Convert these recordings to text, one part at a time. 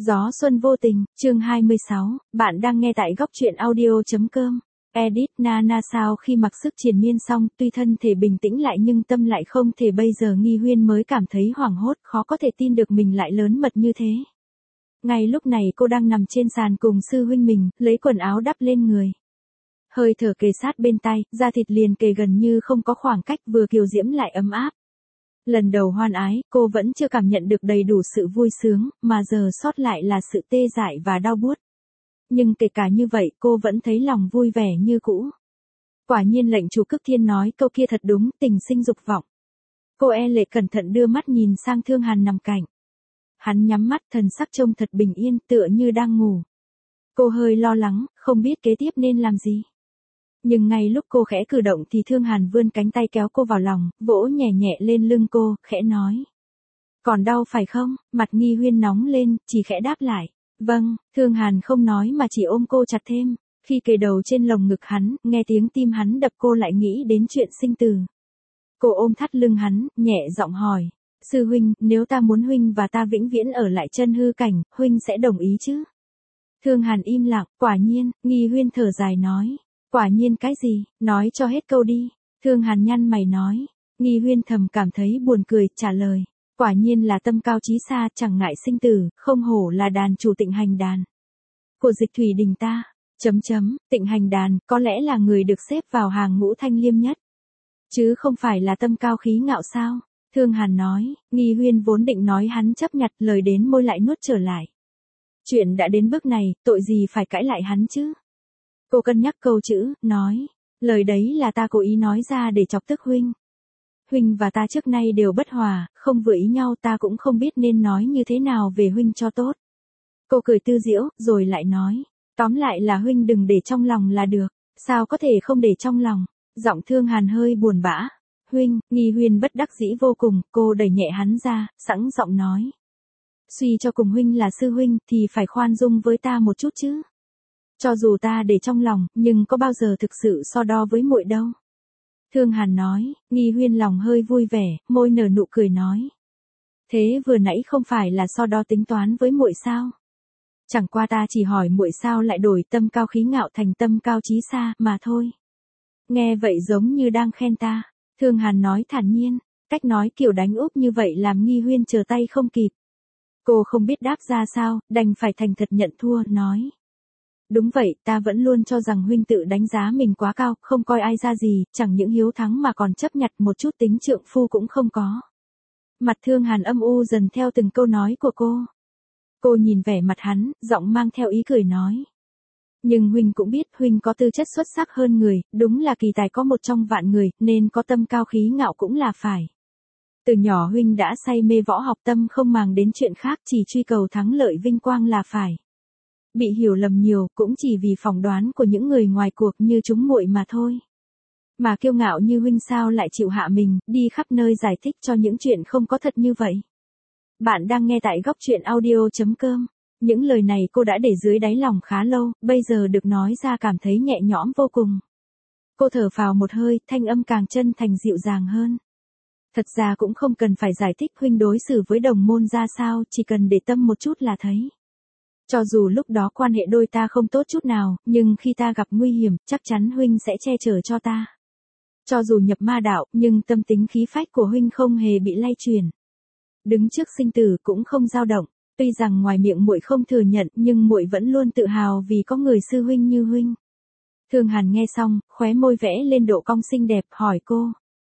Gió xuân vô tình, chương 26, bạn đang nghe tại góc truyện audio.com. Edit Nana sau khi mặc sức triền miên xong, tuy thân thể bình tĩnh lại nhưng tâm lại không thể. Bây giờ Nghi Huyên mới cảm thấy hoảng hốt, khó có thể tin được mình lại lớn mật như thế. Ngay lúc này cô đang nằm trên sàn cùng sư huynh mình, lấy quần áo đắp lên người. Hơi thở kề sát bên tai, da thịt liền kề gần như không có khoảng cách, vừa kiều diễm lại ấm áp. Lần đầu hoan ái, cô vẫn chưa cảm nhận được đầy đủ sự vui sướng, mà giờ sót lại là sự tê dại và đau buốt. Nhưng kể cả như vậy, cô vẫn thấy lòng vui vẻ như cũ. Quả nhiên lệnh chủ Cực Thiên nói câu kia thật đúng, tình sinh dục vọng. Cô e lệ cẩn thận đưa mắt nhìn sang Thương Hàn nằm cạnh. Hắn nhắm mắt, thần sắc trông thật bình yên, tựa như đang ngủ. Cô hơi lo lắng, không biết kế tiếp nên làm gì. Nhưng ngay lúc cô khẽ cử động thì Thương Hàn vươn cánh tay kéo cô vào lòng, vỗ nhẹ nhẹ lên lưng cô, khẽ nói. Còn đau phải không? Mặt Nghi Huyên nóng lên, chỉ khẽ đáp lại. Vâng, Thương Hàn không nói mà chỉ ôm cô chặt thêm. Khi kề đầu trên lồng ngực hắn, nghe tiếng tim hắn đập cô lại nghĩ đến chuyện sinh tử. Cô ôm thắt lưng hắn, nhẹ giọng hỏi. Sư huynh, nếu ta muốn huynh và ta vĩnh viễn ở lại chân hư cảnh, huynh sẽ đồng ý chứ? Thương Hàn im lặng, quả nhiên, Nghi Huyên thở dài nói. Quả nhiên cái gì, nói cho hết câu đi. Thương Hàn nhăn mày nói. Nghi Huyên thầm cảm thấy buồn cười, trả lời. Quả nhiên là tâm cao chí xa, chẳng ngại sinh tử, không hổ là đàn chủ Tịnh Hành Đàn. Của Dịch Thủy Đình ta, Tịnh Hành Đàn, có lẽ là người được xếp vào hàng ngũ thanh liêm nhất. Chứ không phải là tâm cao khí ngạo sao? Thương Hàn nói, Nghi Huyên vốn định nói hắn chấp nhặt, lời đến môi lại nuốt trở lại. Chuyện đã đến bước này, tội gì phải cãi lại hắn chứ? Cô cân nhắc câu chữ, nói, lời đấy là ta cố ý nói ra để chọc tức huynh. Huynh và ta trước nay đều bất hòa, không vừa ý nhau, ta cũng không biết nên nói như thế nào về huynh cho tốt. Cô cười tư giễu, rồi lại nói, tóm lại là huynh đừng để trong lòng là được, sao có thể không để trong lòng. Giọng Thương Hàn hơi buồn bã. Huynh, Nghi Huyên bất đắc dĩ vô cùng, cô đẩy nhẹ hắn ra, sẵn giọng nói. Suy cho cùng huynh là sư huynh thì phải khoan dung với ta một chút chứ. Cho dù ta để trong lòng, nhưng có bao giờ thực sự so đo với muội đâu. Thương Hàn nói, Nghi Huyên lòng hơi vui vẻ, môi nở nụ cười nói. Thế vừa nãy không phải là so đo tính toán với muội sao? Chẳng qua ta chỉ hỏi muội sao lại đổi tâm cao khí ngạo thành tâm cao chí xa, mà thôi. Nghe vậy giống như đang khen ta. Thương Hàn nói thản nhiên, cách nói kiểu đánh úp như vậy làm Nghi Huyên chờ tay không kịp. Cô không biết đáp ra sao, đành phải thành thật nhận thua, nói. Đúng vậy, ta vẫn luôn cho rằng huynh tự đánh giá mình quá cao, không coi ai ra gì, chẳng những hiếu thắng mà còn chấp nhặt một chút tính trượng phu cũng không có. Mặt Thương Hàn âm u dần theo từng câu nói của cô. Cô nhìn vẻ mặt hắn, giọng mang theo ý cười nói. Nhưng huynh cũng biết huynh có tư chất xuất sắc hơn người, đúng là kỳ tài có một trong vạn người, nên có tâm cao khí ngạo cũng là phải. Từ nhỏ huynh đã say mê võ học, tâm không màng đến chuyện khác, chỉ truy cầu thắng lợi vinh quang là phải. Bị hiểu lầm nhiều cũng chỉ vì phỏng đoán của những người ngoài cuộc như chúng muội mà thôi. Mà kiêu ngạo như huynh sao lại chịu hạ mình, đi khắp nơi giải thích cho những chuyện không có thật như vậy. Bạn đang nghe tại góc truyện audio.com. Những lời này cô đã để dưới đáy lòng khá lâu, bây giờ được nói ra cảm thấy nhẹ nhõm vô cùng. Cô thở phào một hơi, thanh âm càng chân thành dịu dàng hơn. Thật ra cũng không cần phải giải thích huynh đối xử với đồng môn ra sao, chỉ cần để tâm một chút là thấy. Cho dù lúc đó quan hệ đôi ta không tốt chút nào, nhưng khi ta gặp nguy hiểm, chắc chắn huynh sẽ che chở cho ta. Cho dù nhập ma đạo, nhưng tâm tính khí phách của huynh không hề bị lay chuyển. Đứng trước sinh tử cũng không dao động, tuy rằng ngoài miệng muội không thừa nhận, nhưng muội vẫn luôn tự hào vì có người sư huynh như huynh. Thương Hàn nghe xong, khóe môi vẽ lên độ cong xinh đẹp, hỏi cô.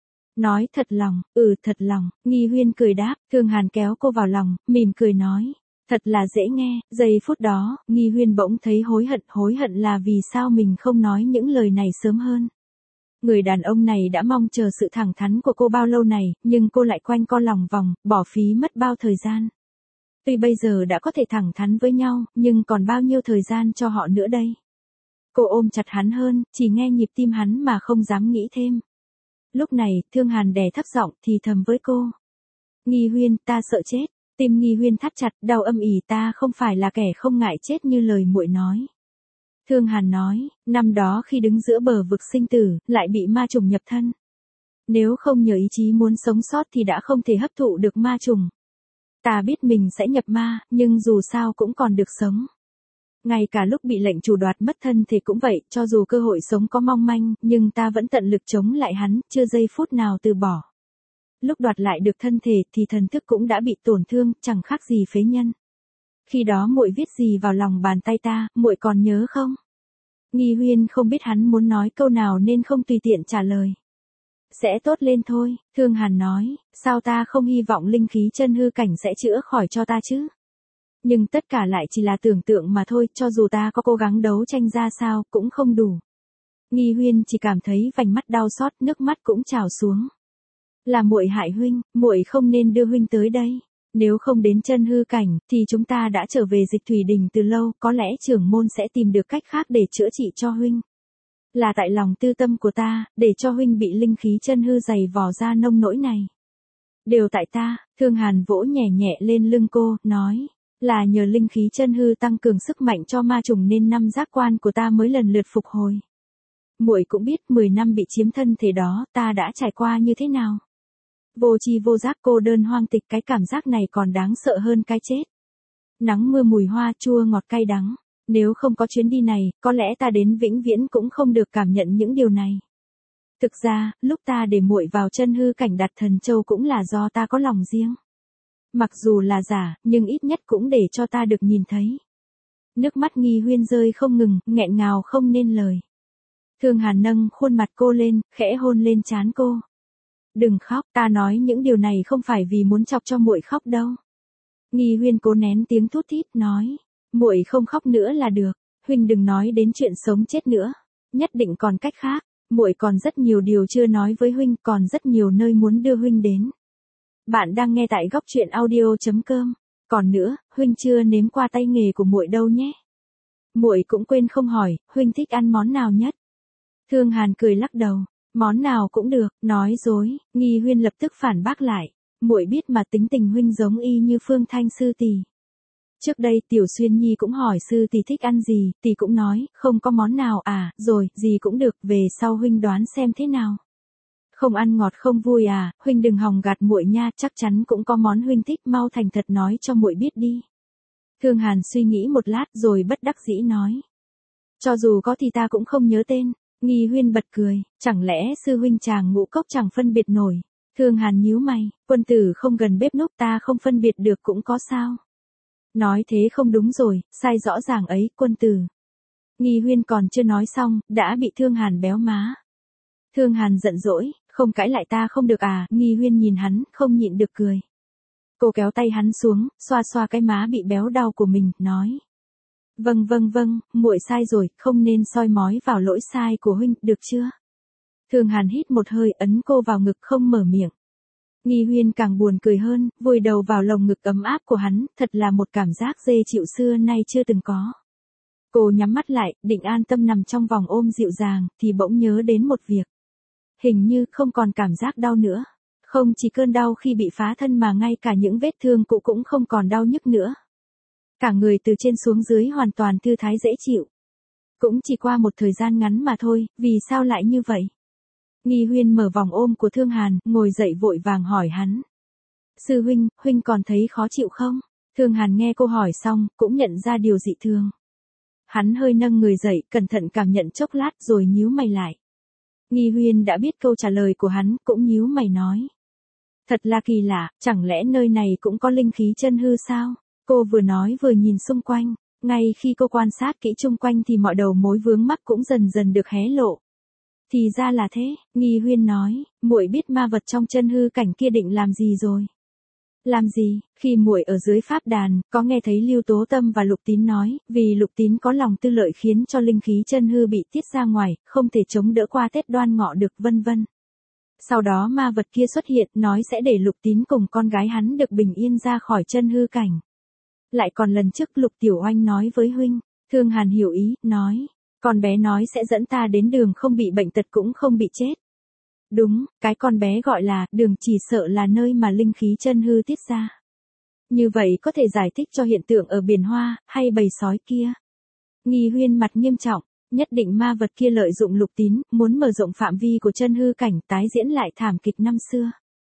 Nói thật lòng, thật lòng, Nghi Huyên cười đáp, Thương Hàn kéo cô vào lòng, mỉm cười nói. Thật là dễ nghe, giây phút đó, Nghi Huyên bỗng thấy hối hận là vì sao mình không nói những lời này sớm hơn. Người đàn ông này đã mong chờ sự thẳng thắn của cô bao lâu này, nhưng cô lại quanh co lòng vòng, bỏ phí mất bao thời gian. Tuy bây giờ đã có thể thẳng thắn với nhau, nhưng còn bao nhiêu thời gian cho họ nữa đây? Cô ôm chặt hắn hơn, chỉ nghe nhịp tim hắn mà không dám nghĩ thêm. Lúc này, Thương Hàn đè thấp giọng thì thầm với cô. Nghi Huyên, ta sợ chết. Tim Nghi Huyên thắt chặt, đau âm ỉ, ta không phải là kẻ không ngại chết như lời muội nói. Thương Hàn nói, năm đó khi đứng giữa bờ vực sinh tử, lại bị ma trùng nhập thân. Nếu không nhờ ý chí muốn sống sót thì đã không thể hấp thụ được ma trùng. Ta biết mình sẽ nhập ma, nhưng dù sao cũng còn được sống. Ngay cả lúc bị lệnh chủ đoạt mất thân thì cũng vậy, cho dù cơ hội sống có mong manh, nhưng ta vẫn tận lực chống lại hắn, chưa giây phút nào từ bỏ. Lúc đoạt lại được thân thể thì thần thức cũng đã bị tổn thương, chẳng khác gì phế nhân. Khi đó muội viết gì vào lòng bàn tay ta, muội còn nhớ không? Nghi Huyên không biết hắn muốn nói câu nào nên không tùy tiện trả lời. Sẽ tốt lên thôi, Thương Hàn nói, sao ta không hy vọng linh khí chân hư cảnh sẽ chữa khỏi cho ta chứ? Nhưng tất cả lại chỉ là tưởng tượng mà thôi, cho dù ta có cố gắng đấu tranh ra sao, cũng không đủ. Nghi Huyên chỉ cảm thấy vành mắt đau xót, nước mắt cũng trào xuống. Là muội hại huynh, muội không nên đưa huynh tới đây. Nếu không đến chân hư cảnh, thì chúng ta đã trở về Dịch Thủy Đình từ lâu, có lẽ trưởng môn sẽ tìm được cách khác để chữa trị cho huynh. Là tại lòng tư tâm của ta, để cho huynh bị linh khí chân hư dày vò ra nông nỗi này. Đều tại ta, Thương Hàn vỗ nhẹ nhẹ lên lưng cô, nói. Là nhờ linh khí chân hư tăng cường sức mạnh cho ma trùng nên năm giác quan của ta mới lần lượt phục hồi. Muội cũng biết 10 năm bị chiếm thân thể đó, ta đã trải qua như thế nào. Vô tri vô giác cô đơn hoang tịch, cái cảm giác này còn đáng sợ hơn cái chết. Nắng mưa mùi hoa chua ngọt cay đắng. Nếu không có chuyến đi này, có lẽ ta đến vĩnh viễn cũng không được cảm nhận những điều này. Thực ra, lúc ta để muội vào chân hư cảnh đặt thần châu cũng là do ta có lòng riêng. Mặc dù là giả, nhưng ít nhất cũng để cho ta được nhìn thấy. Nước mắt Nghi Huyên rơi không ngừng, nghẹn ngào không nên lời. Thương Hàn nâng khuôn mặt cô lên, khẽ hôn lên trán cô. Đừng khóc, ta nói những điều này không phải vì muốn chọc cho muội khóc đâu. Nghi Huyên cố nén tiếng thút thít nói, muội không khóc nữa là được, huynh đừng nói đến chuyện sống chết nữa, nhất định còn cách khác, muội còn rất nhiều điều chưa nói với huynh, còn rất nhiều nơi muốn đưa huynh đến. Bạn đang nghe tại góc truyện audio.com. Còn nữa, huynh chưa nếm qua tay nghề của muội đâu nhé. Muội cũng quên không hỏi, huynh thích ăn món nào nhất? Thương Hàn cười lắc đầu, món nào cũng được, nói dối. Nghi Huyên lập tức phản bác lại, muội biết mà, tính tình huynh giống y như Phương Thanh sư tỷ. Trước đây Tiểu Xuyên Nhi cũng hỏi sư tỷ thích ăn gì, tỷ cũng nói, không có món nào à, rồi, gì cũng được, về sau huynh đoán xem thế nào. Không ăn ngọt không vui à, huynh đừng hòng gạt muội nha, chắc chắn cũng có món huynh thích, mau thành thật nói cho muội biết đi. Thương Hàn suy nghĩ một lát rồi bất đắc dĩ nói. Cho dù có thì ta cũng không nhớ tên. Nghi Huyên bật cười, chẳng lẽ sư huynh chàng ngũ cốc chẳng phân biệt nổi. Thương Hàn nhíu mày, quân tử không gần bếp núc, ta không phân biệt được cũng có sao. Nói thế không đúng rồi, sai rõ ràng ấy, quân tử. Nghi Huyên còn chưa nói xong, đã bị Thương Hàn béo má. Thương Hàn giận dỗi, không cãi lại ta không được à, Nghi Huyên nhìn hắn, không nhịn được cười. Cô kéo tay hắn xuống, xoa xoa cái má bị béo đau của mình, nói. Vâng, muội sai rồi, không nên soi mói vào lỗi sai của huynh, được chưa? Thương Hàn hít một hơi, ấn cô vào ngực không mở miệng. Nghi Huyên càng buồn cười hơn, vùi đầu vào lồng ngực ấm áp của hắn, thật là một cảm giác dễ chịu xưa nay chưa từng có. Cô nhắm mắt lại, định an tâm nằm trong vòng ôm dịu dàng, thì bỗng nhớ đến một việc. Hình như không còn cảm giác đau nữa. Không chỉ cơn đau khi bị phá thân mà ngay cả những vết thương cũ cũng không còn đau nhức nữa. Cả người từ trên xuống dưới hoàn toàn thư thái dễ chịu. Cũng chỉ qua một thời gian ngắn mà thôi, vì sao lại như vậy? Nghi Huyên mở vòng ôm của Thương Hàn, ngồi dậy vội vàng hỏi hắn. Sư huynh, huynh còn thấy khó chịu không? Thương Hàn nghe cô hỏi xong, cũng nhận ra điều dị thường. Hắn hơi nâng người dậy, cẩn thận cảm nhận chốc lát rồi nhíu mày lại. Nghi Huyên đã biết câu trả lời của hắn, cũng nhíu mày nói. Thật là kỳ lạ, chẳng lẽ nơi này cũng có linh khí chân hư sao? Cô vừa nói vừa nhìn xung quanh, ngay khi cô quan sát kỹ xung quanh thì mọi đầu mối vướng mắc cũng dần dần được hé lộ. Thì ra là thế, Nghi Huyên nói, muội biết ma vật trong chân hư cảnh kia định làm gì rồi. Làm gì? Khi muội ở dưới pháp đàn, có nghe thấy Lưu Tố Tâm và Lục Tín nói, vì Lục Tín có lòng tư lợi khiến cho linh khí chân hư bị tiết ra ngoài, không thể chống đỡ qua Tết Đoan Ngọ được, vân vân. Sau đó ma vật kia xuất hiện, nói sẽ để Lục Tín cùng con gái hắn được bình yên ra khỏi chân hư cảnh. Lại còn lần trước Lục Tiểu Oanh nói với huynh, Thương Hàn hiểu ý, nói, con bé nói sẽ dẫn ta đến đường không bị bệnh tật cũng không bị chết. Đúng, cái con bé gọi là đường chỉ sợ là nơi mà linh khí chân hư tiết ra. Như vậy có thể giải thích cho hiện tượng ở biển Hoa, hay bầy sói kia. Nghi Huyên mặt nghiêm trọng, nhất định ma vật kia lợi dụng Lục Tín, muốn mở rộng phạm vi của chân hư cảnh, tái diễn lại thảm kịch năm xưa.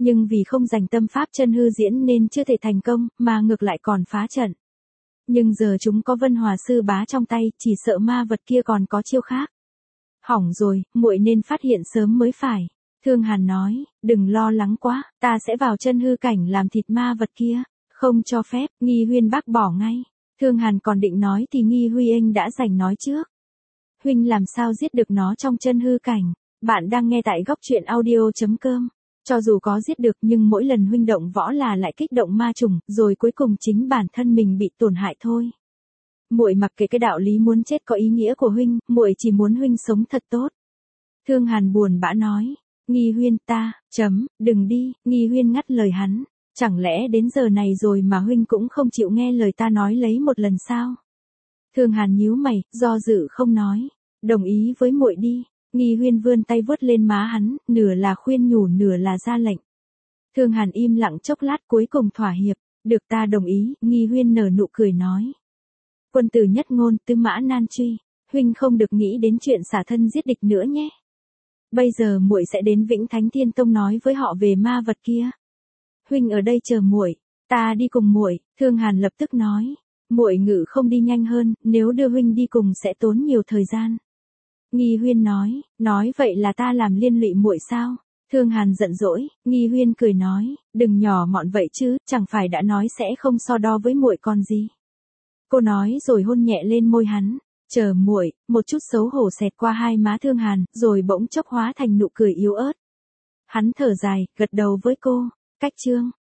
Nhưng vì không dành tâm pháp chân hư diễn nên chưa thể thành công, mà ngược lại còn phá trận. Nhưng giờ chúng có Vân Hòa sư bá trong tay, chỉ sợ ma vật kia còn có chiêu khác. Hỏng rồi, muội nên phát hiện sớm mới phải. Thương Hàn nói, đừng lo lắng quá, ta sẽ vào chân hư cảnh làm thịt ma vật kia. Không cho phép, Nghi Huyên bác bỏ ngay. Thương Hàn còn định nói thì Nghi Huy Anh đã giành nói trước. Huynh làm sao giết được nó trong chân hư cảnh? Bạn đang nghe tại góc truyện audio.com. Cho dù có giết được nhưng mỗi lần huynh động võ là lại kích động ma trùng, rồi cuối cùng chính bản thân mình bị tổn hại thôi. Muội mặc kệ cái đạo lý muốn chết có ý nghĩa của huynh, muội chỉ muốn huynh sống thật tốt. Thương Hàn buồn bã nói, Nghi Huyên đừng đi, Nghi Huyên ngắt lời hắn, chẳng lẽ đến giờ này rồi mà huynh cũng không chịu nghe lời ta nói lấy một lần sao? Thương Hàn nhíu mày, do dự không nói, đồng ý với muội đi. Nghi Huyên vươn tay vuốt lên má hắn, nửa là khuyên nhủ nửa là ra lệnh. Thương Hàn im lặng chốc lát cuối cùng thỏa hiệp, được ta đồng ý, Nghi Huyên nở nụ cười nói. Quân tử nhất ngôn, tư mã nan truy, huynh không được nghĩ đến chuyện xả thân giết địch nữa nhé. Bây giờ muội sẽ đến Vĩnh Thánh Thiên Tông nói với họ về ma vật kia. Huynh ở đây chờ muội, ta đi cùng muội. Thương Hàn lập tức nói, muội ngự không đi nhanh hơn, nếu đưa huynh đi cùng sẽ tốn nhiều thời gian. Nghi Huyên nói vậy là ta làm liên lụy muội sao? Thương Hàn giận dỗi, Nghi Huyên cười nói, đừng nhỏ mọn vậy chứ, chẳng phải đã nói sẽ không so đo với muội còn gì. Cô nói rồi hôn nhẹ lên môi hắn, chờ muội. Một chút xấu hổ xẹt qua hai má Thương Hàn, rồi bỗng chốc hóa thành nụ cười yếu ớt. Hắn thở dài, gật đầu với cô, cách chương.